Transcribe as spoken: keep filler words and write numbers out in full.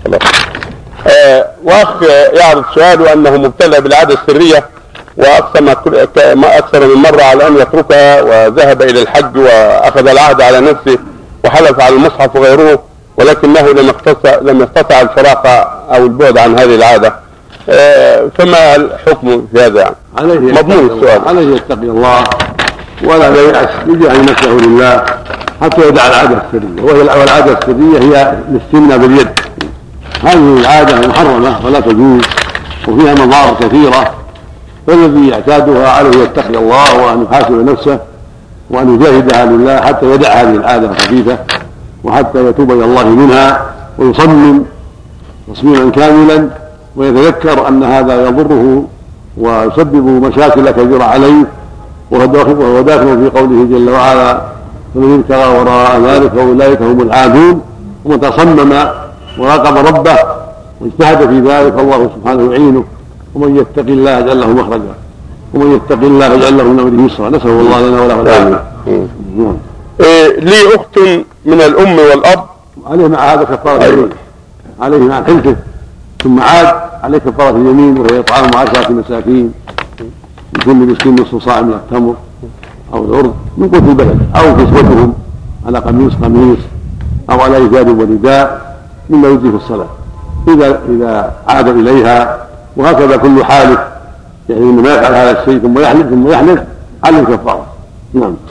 آه واخ يعرض سؤاله انه مبتلى بالعاده السريه واقسم اكثر من مره على ان يتركها، وذهب الى الحج واخذ العهد على نفسه وحلف على المصحف وغيره، ولكنه لم يستطع لم يستطع الفراق او البعد عن هذه العاده. آه فما الحكم في هذا؟ يعني عليه مضمون السؤال. عليه يتقي الله ولا ييأس، يجعل نفسه لله حتى يدع العاده السريه، وهي العاده السريه هي الاستمناء باليد. هذه العاده محرمه ولا تجوز وفيها مضار كثيره، فالذي يعتادها عليه يتقي الله وان يحاسب نفسه وان يجاهدها لله حتى يدع هذه العاده الخفيفه وحتى يتوب الى الله منها ويصمم تصميما كاملا ويتذكر ان هذا يضره ويسبب مشاكل كثيره عليه، وهو داخل في قوله جل وعلا: فمن ابتغى وراء ذلك فاولئك هم العادون. ومن تصمم وراقب ربه واجتهد في ذلك فالله سبحانه يعينه، ومن يتق الله يجعل له مخرجا ومن يتق الله يجعل له من امره يسرا. نسال الله لنا وله العافيه. إيه لي اخت من الام والاب عليه مع هذا كفاره اليمين، عليه مع حلفه ثم عاد عليه كفاره اليمين، وهي اطعام عشره مساكين لكل مسكين نصف صاع من التمر او الارض من قوت البلد، او كسوتهم على قميص قميص او على إزار ورداء مما يجزي في الصلاه اذا اذا عاد اليها. وهكذا كل حالف، يعني انما يفعل هذا الشيء ثم يحلف ثم يحلف عليه كفاره. نعم.